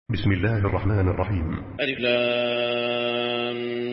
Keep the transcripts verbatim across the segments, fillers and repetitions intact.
بسم الله الرحمن الرحيم. ألف لام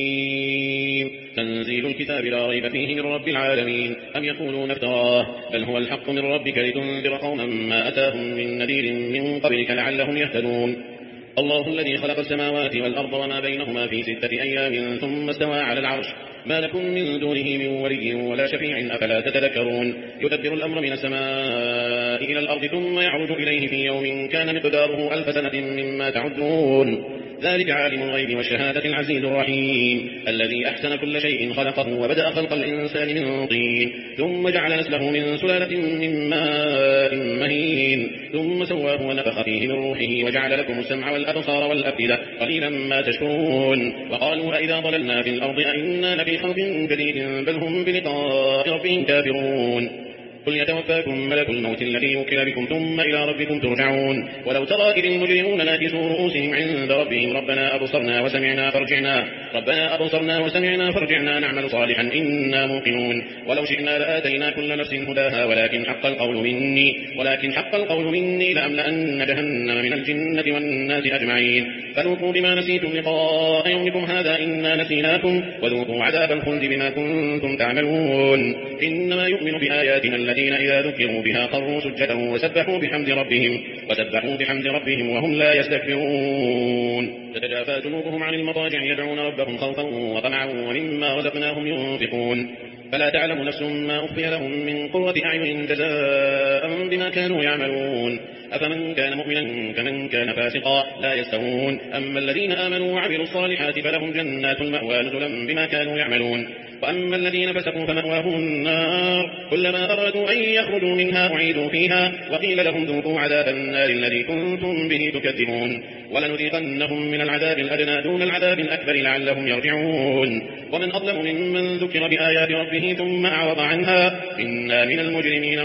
ميم. تنزيل الكتاب لا ريب فيه من رب العالمين. أم يقولون افتراه بل هو الحق من ربك لتنذر قوما ما أتاهم من نذير من قبلك لعلهم يهتدون. الله الذي خلق السماوات والأرض وما بينهما في ستة أيام ثم استوى على العرش ما لكم من دونه من ولي ولا شفيع أفلا تتذكرون. يدبر الأمر من السماء إلى الأرض ثم يعرج إليه في يوم كان مقداره ألف سنة مما تعدون. ذلك عالم الغيب والشهادة العزيز الرحيم الذي أحسن كل شيء خلقه وبدأ خلق الإنسان من طين ثم جعل نسله من سلالة من ماء مهين ثم سواه ونفخ فيه من روحه وجعل لكم السمع والأبصار والأفئدة قليلا ما تشكرون. وقالوا أئذا ضللنا في الأرض أئنا لفي خلق جديد بل هم بلقاء ربهم كافرون. قل يتوفاكم ملك الموت الذي وكل بكم ثم إلى ربكم ترجعون. ولو ترى إذ المجرمون ناكسوا رؤوسهم عند ربهم ربنا أبصرنا وسمعنا فارجعنا ربنا أبصرنا وسمعنا فارجعنا نعمل صالحا إنا موقنون. ولو شئنا لآتينا كل نفس هداها ولكن حق القول مني ولكن حق القول مني لأملأن جهنم من الجنة والناس أجمعين. فذوقوا بما نسيتم لقاء يومكم هذا إنا نسيناكم وذوقوا عذاب الخلد بما كنتم تعملون. إنما يؤمن بآياتنا الذين إذا ذكروا بها خروا سجدا وسبحوا بحمد ربهم وسبحوا بحمد ربهم وهم لا يستكبرون. تتجافى جنوبهم عن المضاجع يدعون ربهم خوفا وطمعا ومما رزقناهم ينفقون. فلا تعلم نفس ما أخفي لهم من قرة أعين جزاء بما كانوا يعملون. أفمن كان مؤمنا كمن كان فاسقا لا يستوون. أما الذين آمنوا وعملوا الصالحات فلهم جنات المأوى نزلا بما كانوا يعملون. وأما الذين فسقوا فمأواهم النار كلما أرادوا أن يخرجوا منها أعيدوا فيها وقيل لهم ذوقوا عذاب النار الذي كنتم به تكذبون. ولنذيقنهم من العذاب الأدنى دون العذاب الأكبر لعلهم يرجعون. ومن أظلم ممن ذكر بآيات ربه ثم أعرض عنها إنا من المجرمين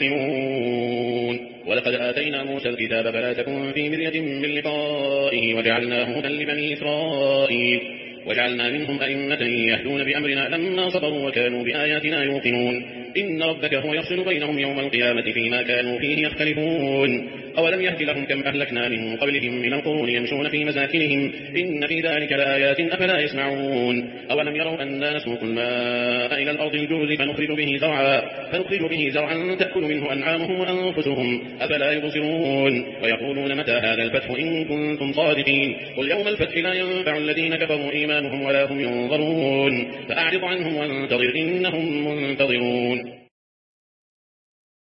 منتقمون. ولقد آتينا موسى الكتاب فلا تكن في مرية من لقائه وجعلناه هدى لبني إسرائيل وجعلنا منهم أئمة يهدون بأمرنا لما صبروا وكانوا بآياتنا يوقنون. إن ربك هو يفصل بينهم يوم القيامة فيما كانوا فيه يختلفون. أولم يهد لهم كم أهلكنا من قبلهم من القرون يمشون في مساكنهم إن في ذلك لآيات أفلا يسمعون. أولم يروا أنا نسوق الماء إلى الأرض الجرز فنخرج به زرعا فنخرج به زرعا تأكل منه أنعامهم وأنفسهم أفلا يبصرون. ويقولون متى هذا الفتح إن كنتم صادقين قل يوم الفتح لا ينفع الذين كفروا إيمانهم ولا هم ينظرون. فأعرض عنهم وانتظر إنهم منتظرون.